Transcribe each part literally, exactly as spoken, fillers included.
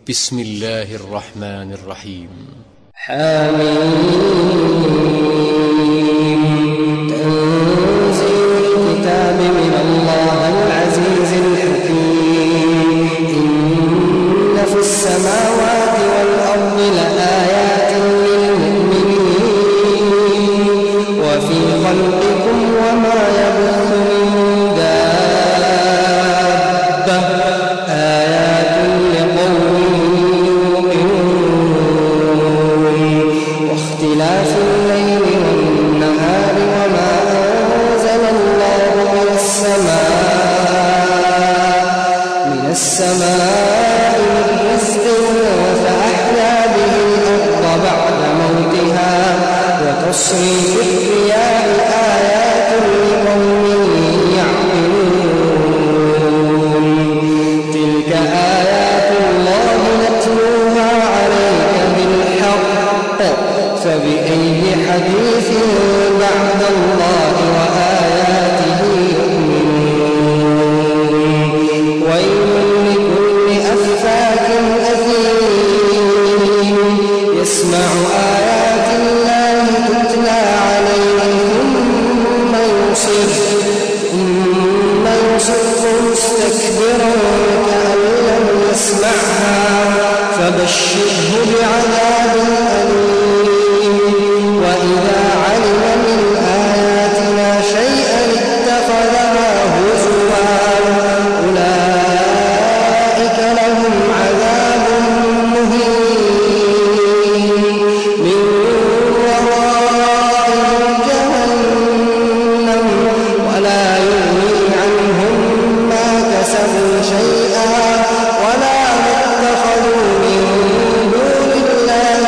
بسم الله الرحمن الرحيم. حميم. تنزيل الكتاب من الله العزيز الحكيم. إن في السماوات والأرض لآيات للمؤمنين وفي خلقكم وما يبث من دابة آيات لقوم يوقنون. واختلاف الليل والنهار وما أنزل الله من السماء من السماء من رزق فأحيا به الأرض بعد موتها وتصريف الرياح آيات لقوم يعقلون. تلك آيات الله نتلوها عليك بالحق فبأي حديث بعد الله وآياته يؤمنون. ويل لكل أفاك أثيم يسمع آيات الله تتلى عليه ثم يصر ثم يصر مستكبرا كأن لم يسمعها فبشره بعذاب أليم. وإذا علم من آياتنا شيئا اتخذها هزوا أولئك لهم عذاب مهين من ورائهم جهنم ولا يغني عنهم ما كسبوا شيئا ولا ما اتخذوا من دون الله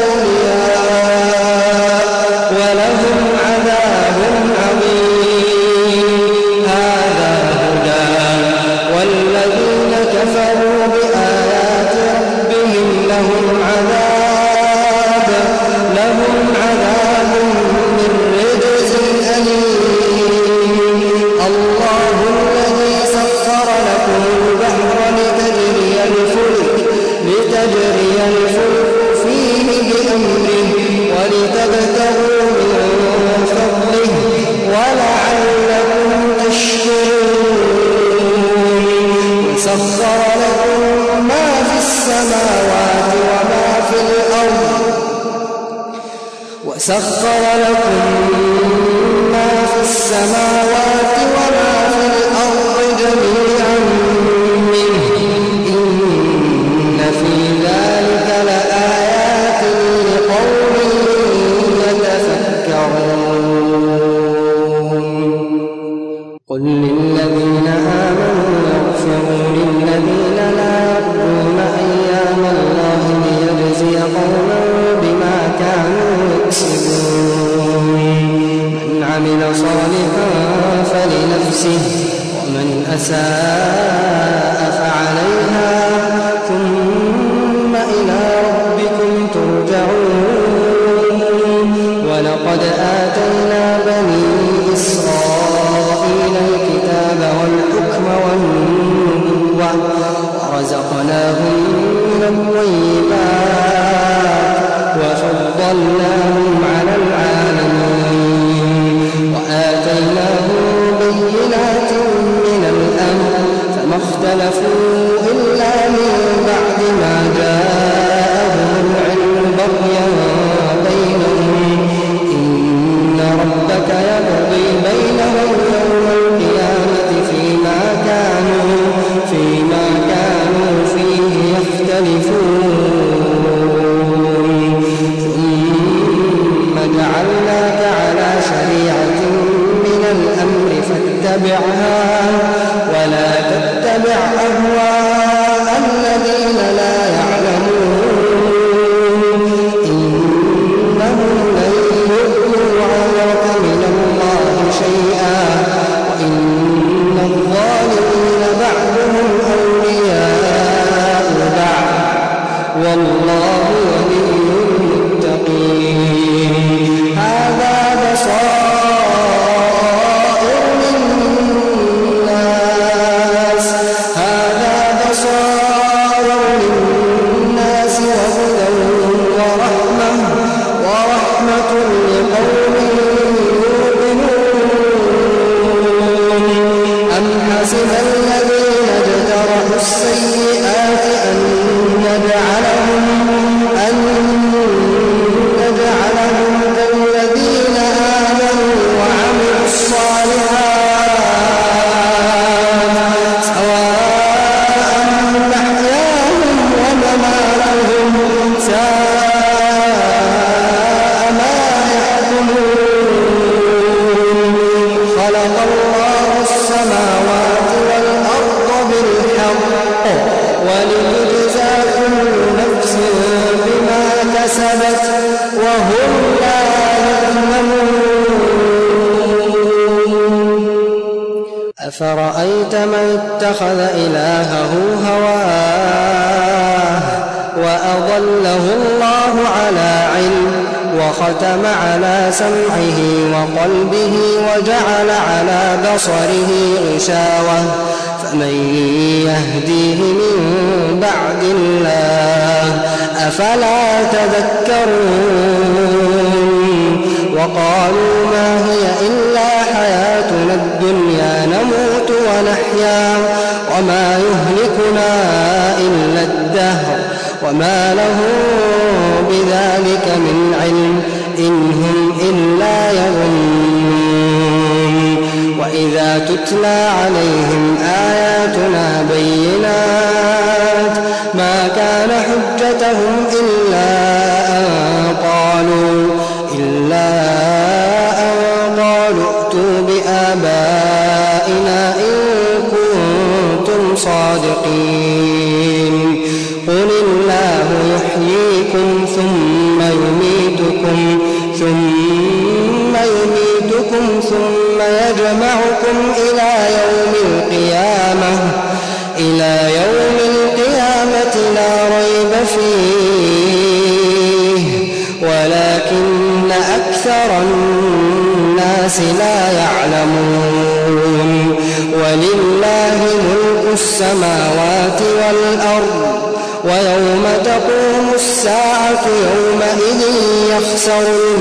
أولياء ولهم عذاب عظيم. هذا هدى والذين كفروا بآيات ربهم لهم عذاب لهم عذاب من رجز أليم. الله الذي سخر لكم البحر لتجري الفلك لتجري الفلك فيه بأمره ولتبتغوا من فضله ولعلكم تشكرون. وسخر لكم ما في السماوات وما في الأرض وسخر لكم ما في السماوات وما في الأرض جميعا منه إن في ذلك لآيات لقوم يتفكرون. قل للذين آمنوا يغفروا للذين لا يرجون أيام الله ليجزي قوما بما كانوا يكسبون. من عمل صالحا فلنفسه ومن أساء فعليها ثم إلى ربكم ترجعون. ولقد آتينا بني إسرائيل الكتاب والحكم والنبوة ورزقناهم من الطيبات وفضلناهم على العالمين وآتيناهم بينات من الأمر فما اختلفوا إلا من بعد ما جاءهم العلم بغيا بينهم. إن ربك يقضي بينهم يوم القيامة فيما كانوا فيما كانوا فيه يختلفون. ثم جعلناك على شريعة من الأمر فاتبعها ولا تتبع أهواء الذين لا يعلمون. إنهم لن يغنوا عنك من الله شيئا وإن الظالمين بعضهم أولياء بعض والله ولي المتقين. هذا بصائر للناس هذا بصائر للناس أفرأيت من اتخذ إلهه هواه وأضله الله على علم وختم على سمعه وقلبه وجعل على بصره غشاوة فمن يهديه من بعد الله أفلا تذكرون وقالوا ما هي إلا حياتنا الدنيا نموت ونحيا وما يهلكنا إلا الدهر وما لهم بذلك من علم إن هم إلا يظنون وإذا تتلى عليهم آياتنا بينات ما كان حجتهم إلا أن قالوا إلا أن قالوا ائتوا بآبائنا إن كنتم صادقين قل الله يحييكم ثم يميتكم ثم يميتكم ثم يجمعكم إلى يوم القيامة إلى يوم القيامة لا ريب فيه ولكن أكثر الناس لا يعلمون ولله ملك السماوات والأرض ويوم تقوم الساعة يومئذ يخسر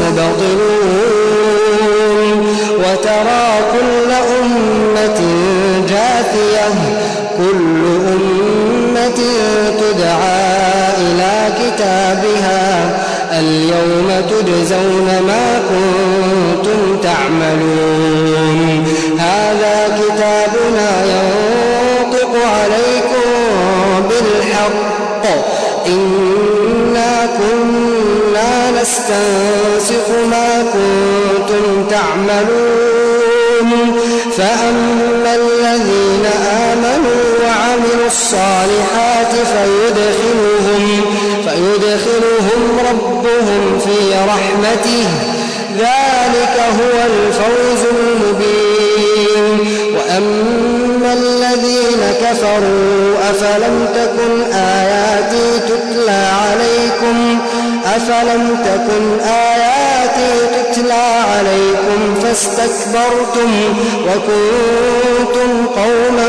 المبطلون وترى كل أمة جاثية كل أمة تدعى إلى كتابها اليوم تجزون ما كنتم تعملون هذا كتابنا ينطق عليكم بالحق إنا كنا نستنسخ ما كنتم تعملون فأما الذين آمنوا وعملوا الصالحات فيدخلهم, فيدخلهم ربهم في رحمته ذلك هو الفوز المبين وأما الذين كفروا أفلم تكن آياتي تتلى عليكم أفلم تكن آياتي تتلى عليكم فاستكبرتم وكنتم قوما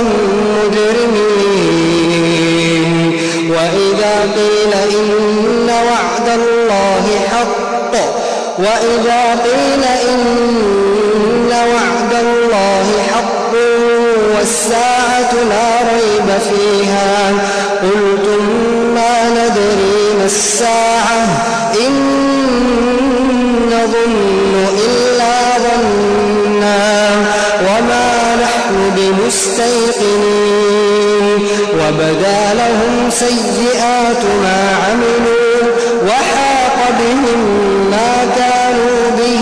مجرمين وإذا قيل إن وعد الله حق وإذا قيل إن وعد الله حق والساعة لا ريب فيها قلتم ما ندري ما الساعة إن نظن إلا ظنا وما نحن بمستيقنين وبدا لهم سيئات ما عملوا وحاق بهم ما كانوا به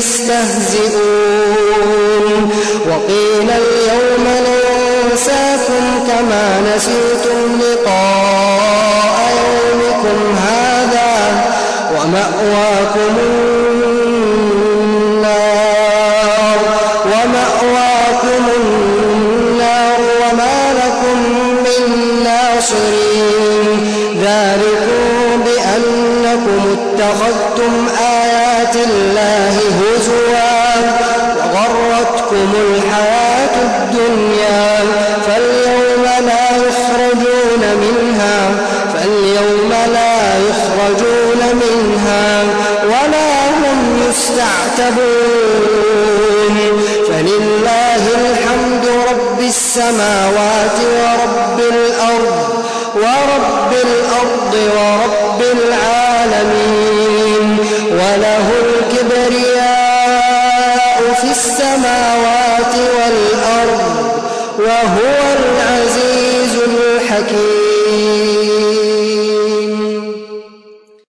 يستهزئون وقيل اليوم ننساكم كما نسيتم لقاء يومكم هذا ومأواكم النار ومأواكم النار وما لكم من ناصرين ذلكم بأنكم اتخذتم آيات الله هزوا وغرتكم الحياة الدنيا فاليوم لا يخرجون منها فاليوم لا يخرجون منها ولا هم يستعتبون فلله الحمد رب السماوات ورب الأرض ورب الأرض ورب العالمين وله الكبرياء في السماوات والأرض وهو العزيز الحكيم.